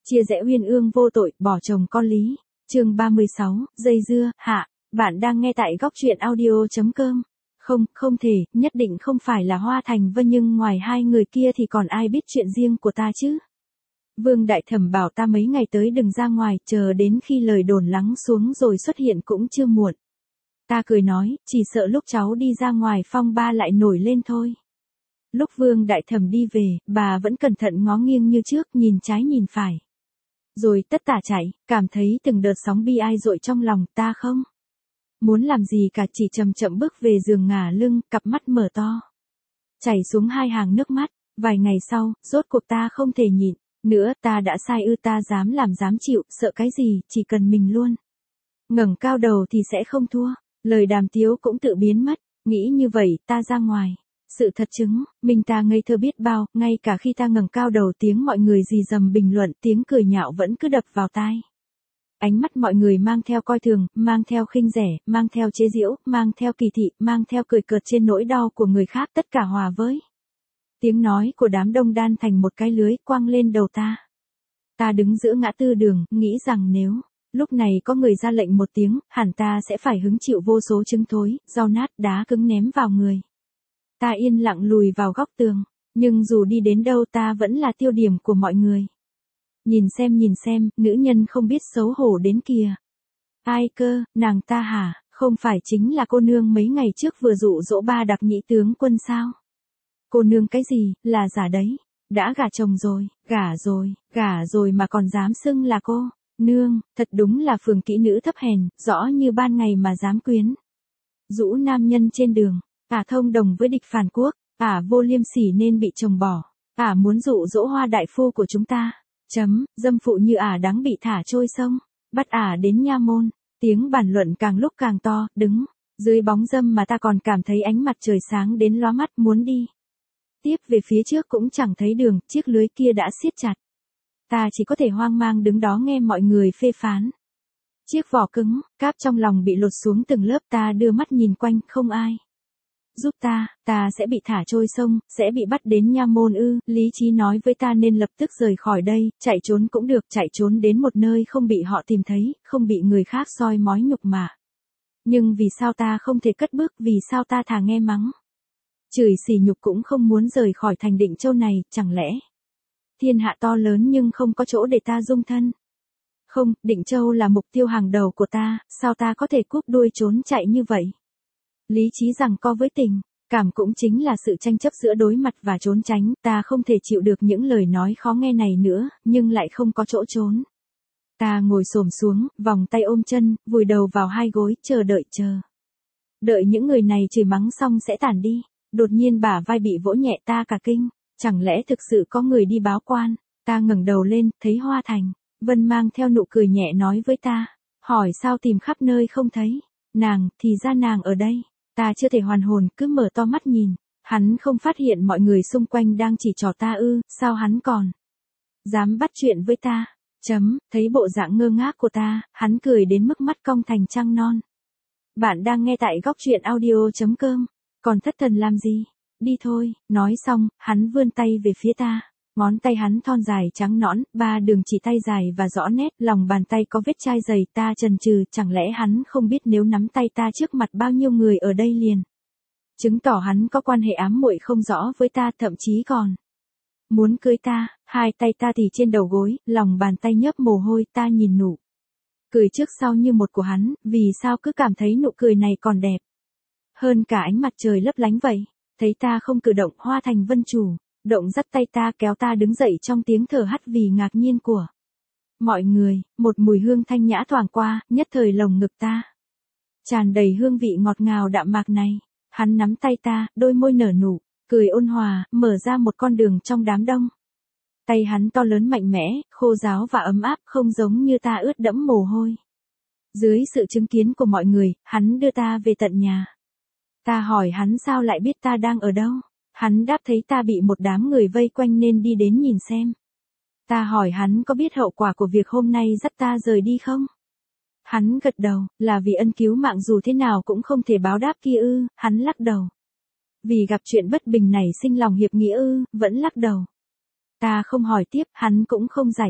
Chia rẽ uyên ương vô tội, bỏ chồng con lý. Chương 36, dây dưa, hạ. Bạn đang nghe tại góc truyện audio.com. Không thể, nhất định không phải là Hoa Thành Vân, nhưng ngoài hai người kia thì còn ai biết chuyện riêng của ta chứ? Vương Đại Thẩm bảo ta mấy ngày tới đừng ra ngoài, chờ đến khi lời đồn lắng xuống rồi xuất hiện cũng chưa muộn. Ta cười nói, chỉ sợ lúc cháu đi ra ngoài phong ba lại nổi lên thôi. Lúc Vương Đại Thẩm đi về, bà vẫn cẩn thận ngó nghiêng như trước, nhìn trái nhìn phải. Rồi tất tả chạy, cảm thấy từng đợt sóng bi ai dội trong lòng. Ta không muốn làm gì cả, chỉ chậm chậm bước về giường, ngả lưng, cặp mắt mở to, chảy xuống hai hàng nước mắt. Vài ngày sau, rốt cuộc ta không thể nhịn nữa. Ta đã sai ư? Ta dám làm dám chịu, sợ cái gì, chỉ cần mình luôn ngẩng cao đầu thì sẽ không thua. Lời đàm tiếu cũng tự biến mất. Nghĩ như vậy, ta ra ngoài. Sự thật chứng minh ta ngây thơ biết bao. Ngay cả khi ta ngẩng cao đầu, tiếng mọi người rì rầm bình luận, tiếng cười nhạo vẫn cứ đập vào tai. Ánh mắt mọi người mang theo coi thường, mang theo khinh rẻ, mang theo chế giễu, mang theo kỳ thị, mang theo cười cợt trên nỗi đau của người khác, tất cả hòa với tiếng nói của đám đông đan thành một cái lưới quăng lên đầu ta. Ta đứng giữa ngã tư đường, nghĩ rằng nếu lúc này có người ra lệnh một tiếng, hẳn ta sẽ phải hứng chịu vô số trứng thối, rau nát, đá cứng ném vào người. Ta yên lặng lùi vào góc tường, nhưng dù đi đến đâu ta vẫn là tiêu điểm của mọi người. Nhìn xem, nữ nhân không biết xấu hổ đến kìa. Ai cơ, nàng ta hả? Không phải chính là cô nương mấy ngày trước vừa dụ dỗ ba đặc nhĩ tướng quân sao? Cô nương cái gì, là giả đấy. Đã gả chồng rồi, gả rồi mà còn dám xưng là cô nương, thật đúng là phường kỹ nữ thấp hèn, rõ như ban ngày mà dám quyến rũ nam nhân trên đường. Ả thông đồng với địch phản quốc, ả vô liêm sỉ nên bị chồng bỏ, ả muốn dụ dỗ Hoa đại phu của chúng ta. Dâm phụ như ả đáng bị thả trôi sông, bắt ả đến nha môn. Tiếng bàn luận càng lúc càng to, đứng dưới bóng dâm mà ta còn cảm thấy ánh mặt trời sáng đến lóa mắt, muốn đi tiếp về phía trước cũng chẳng thấy đường, chiếc lưới kia đã siết chặt. Ta chỉ có thể hoang mang đứng đó nghe mọi người phê phán. Chiếc vỏ cứng, cáp trong lòng bị lột xuống từng lớp. Ta đưa mắt nhìn quanh, không ai giúp ta sẽ bị thả trôi sông, sẽ bị bắt đến nha môn ư? Lý trí nói với ta nên lập tức rời khỏi đây, chạy trốn cũng được, chạy trốn đến một nơi không bị họ tìm thấy, không bị người khác soi mói nhục mạ. Nhưng vì sao ta không thể cất bước, vì sao ta thà nghe mắng chửi sỉ nhục cũng không muốn rời khỏi thành Định Châu này? Chẳng lẽ thiên hạ to lớn nhưng không có chỗ để ta dung thân? Không, Định Châu là mục tiêu hàng đầu của ta, sao ta có thể cúp đuôi trốn chạy như vậy? Lý trí giằng co với tình cảm cũng chính là sự tranh chấp giữa đối mặt và trốn tránh. Ta không thể chịu được những lời nói khó nghe này nữa, nhưng lại không có chỗ trốn. Ta ngồi xổm xuống, vòng tay ôm chân, vùi đầu vào hai gối, chờ đợi những người này chửi mắng xong sẽ tản đi. Đột nhiên bả vai bị vỗ nhẹ, ta cả kinh. Chẳng lẽ thực sự có người đi báo quan? Ta ngẩng đầu lên, thấy Hoa Thành Vân mang theo nụ cười nhẹ nói với ta, hỏi sao tìm khắp nơi không thấy nàng, thì ra nàng ở đây. Ta chưa thể hoàn hồn, cứ mở to mắt nhìn. Hắn không phát hiện mọi người xung quanh đang chỉ trỏ ta ư? Sao hắn còn dám bắt chuyện với ta? Thấy bộ dạng ngơ ngác của ta, hắn cười đến mức mắt cong thành trăng non. Bạn đang nghe tại góc truyện audio.com. Còn thất thần làm gì? Đi thôi. Nói xong, hắn vươn tay về phía ta. Ngón tay hắn thon dài trắng nõn, 3 đường chỉ tay dài và rõ nét, lòng bàn tay có vết chai dày. Ta chần chừ, chẳng lẽ hắn không biết nếu nắm tay ta trước mặt bao nhiêu người ở đây liền chứng tỏ hắn có quan hệ ám muội không rõ với ta, thậm chí còn muốn cưới ta. Hai tay ta thì trên đầu gối, lòng bàn tay nhớp mồ hôi. Ta nhìn nụ cười trước sau như một của hắn, vì sao cứ cảm thấy nụ cười này còn đẹp hơn cả ánh mặt trời lấp lánh vậy. Thấy ta không cử động, Hoa Thành Vân chủ động dắt tay ta, kéo ta đứng dậy trong tiếng thở hắt vì ngạc nhiên của mọi người. Một mùi hương thanh nhã thoảng qua, nhất thời lồng ngực ta tràn đầy hương vị ngọt ngào đạm mạc này. Hắn nắm tay ta, đôi môi nở nụ cười ôn hòa, mở ra một con đường trong đám đông. Tay hắn to lớn mạnh mẽ, khô ráo và ấm áp, không giống như ta ướt đẫm mồ hôi. Dưới sự chứng kiến của mọi người, hắn đưa ta về tận nhà. Ta hỏi hắn sao lại biết ta đang ở đâu. Hắn đáp thấy ta bị một đám người vây quanh nên đi đến nhìn xem. Ta hỏi hắn có biết hậu quả của việc hôm nay dắt ta rời đi không? Hắn gật đầu, là vì ân cứu mạng dù thế nào cũng không thể báo đáp kia ư? Hắn lắc đầu. Vì gặp chuyện bất bình này sinh lòng hiệp nghĩa ư? Vẫn lắc đầu. Ta không hỏi tiếp, hắn cũng không giải thích.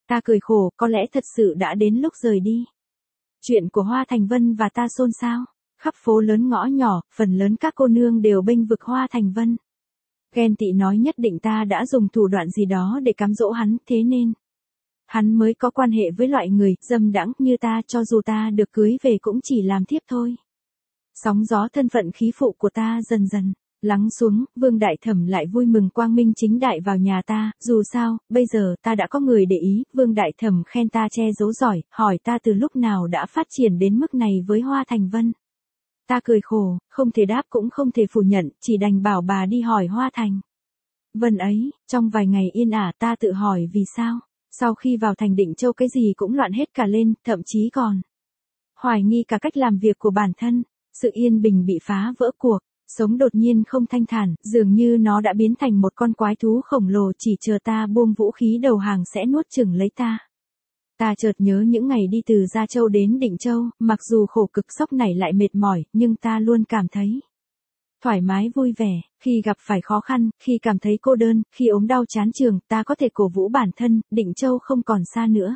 Ta cười khổ, có lẽ thật sự đã đến lúc rời đi. Chuyện của Hoa Thành Vân và ta xôn xao. Khắp phố lớn ngõ nhỏ, phần lớn các cô nương đều bênh vực Hoa Thành Vân. Ghen tị nói nhất định ta đã dùng thủ đoạn gì đó để cám dỗ hắn, thế nên hắn mới có quan hệ với loại người dâm đãng như ta, cho dù ta được cưới về cũng chỉ làm thiếp thôi. Sóng gió thân phận khí phụ của ta dần dần lắng xuống, Vương Đại Thẩm lại vui mừng quang minh chính đại vào nhà ta, dù sao, bây giờ ta đã có người để ý, Vương Đại Thẩm khen ta che giấu giỏi, hỏi ta từ lúc nào đã phát triển đến mức này với Hoa Thành Vân. Ta cười khổ, không thể đáp cũng không thể phủ nhận, chỉ đành bảo bà đi hỏi Hoa Thành Vân ấy. Trong vài ngày yên ả ta tự hỏi vì sao, sau khi vào thành Định Châu cái gì cũng loạn hết cả lên, thậm chí còn hoài nghi cả cách làm việc của bản thân. Sự yên bình bị phá vỡ, cuộc sống đột nhiên không thanh thản, dường như nó đã biến thành một con quái thú khổng lồ chỉ chờ ta buông vũ khí đầu hàng sẽ nuốt chửng lấy ta. Ta chợt nhớ những ngày đi từ Gia Châu đến Định Châu, mặc dù khổ cực sốc nảy lại mệt mỏi, nhưng ta luôn cảm thấy thoải mái vui vẻ, khi gặp phải khó khăn, khi cảm thấy cô đơn, khi ốm đau chán trường, ta có thể cổ vũ bản thân, Định Châu không còn xa nữa.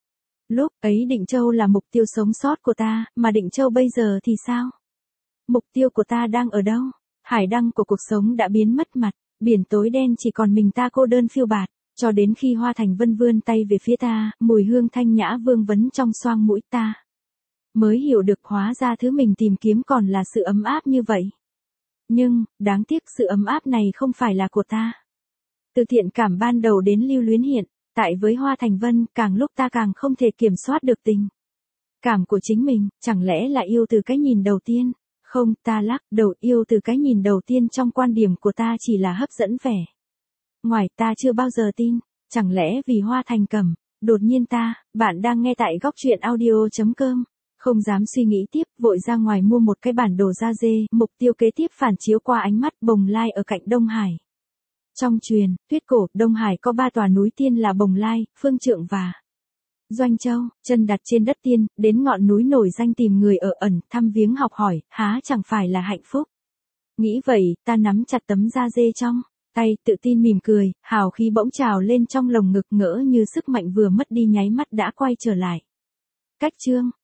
Lúc ấy Định Châu là mục tiêu sống sót của ta, mà Định Châu bây giờ thì sao? Mục tiêu của ta đang ở đâu? Hải đăng của cuộc sống đã biến mất mặt, biển tối đen chỉ còn mình ta cô đơn phiêu bạt, cho đến khi Hoa Thành Vân vươn tay về phía ta, mùi hương thanh nhã vương vấn trong xoang mũi ta. Mới hiểu được hóa ra thứ mình tìm kiếm còn là sự ấm áp như vậy. Nhưng, đáng tiếc sự ấm áp này không phải là của ta. Từ thiện cảm ban đầu đến lưu luyến hiện, tại với Hoa Thành Vân, càng lúc ta càng không thể kiểm soát được tình cảm của chính mình, chẳng lẽ là yêu từ cái nhìn đầu tiên? Không, ta lắc đầu, yêu từ cái nhìn đầu tiên trong quan điểm của ta chỉ là hấp dẫn vẻ ngoài, ta chưa bao giờ tin. Chẳng lẽ vì Hoa Thành Cẩm? Đột nhiên bạn đang nghe tại góc truyện audio.com. Không dám suy nghĩ tiếp, vội ra ngoài mua một cái bản đồ da dê, mục tiêu kế tiếp phản chiếu qua ánh mắt Bồng Lai ở cạnh Đông Hải. Trong truyền thuyết cổ, Đông Hải có 3 tòa núi tiên là Bồng Lai, Phương Trượng và Doanh Châu, chân đặt trên đất tiên, đến ngọn núi nổi danh tìm người ở ẩn, thăm viếng học hỏi, há chẳng phải là hạnh phúc. Nghĩ vậy, ta nắm chặt tấm da dê trong tay, tự tin mỉm cười, hào khí bỗng trào lên trong lồng ngực, ngỡ như sức mạnh vừa mất đi nháy mắt đã quay trở lại. Cách chương